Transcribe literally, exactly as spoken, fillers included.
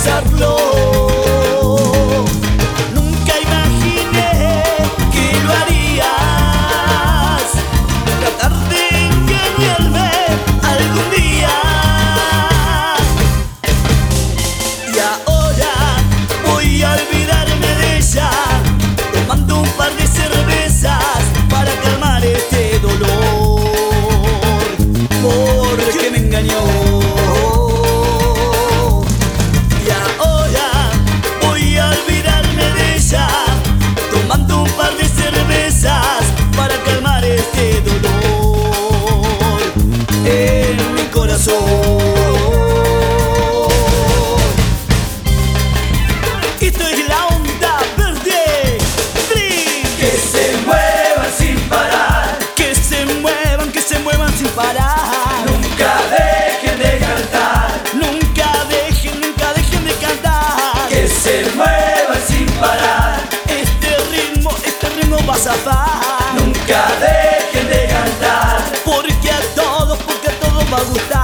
besarlo. Nunca imaginé que lo harías, tratar de engañarme algún día. Y ahora voy a olvidarme de ella, tomando un par de cervezas para calmar este dolor, porque me engañó. Y ahora voy a olvidarme de ella, tomando un par de cervezas para calmar este dolor en mi corazón. Esto es la onda verde. Que se muevan sin parar, Que se muevan, que se muevan sin parar. nunca dejen de cantar. Nunca dejen, nunca dejen de cantar. Que se muevan sin parar, Este ritmo, este ritmo va a zafar. nunca dejen de cantar. Porque a todos, porque a todos va a gustar.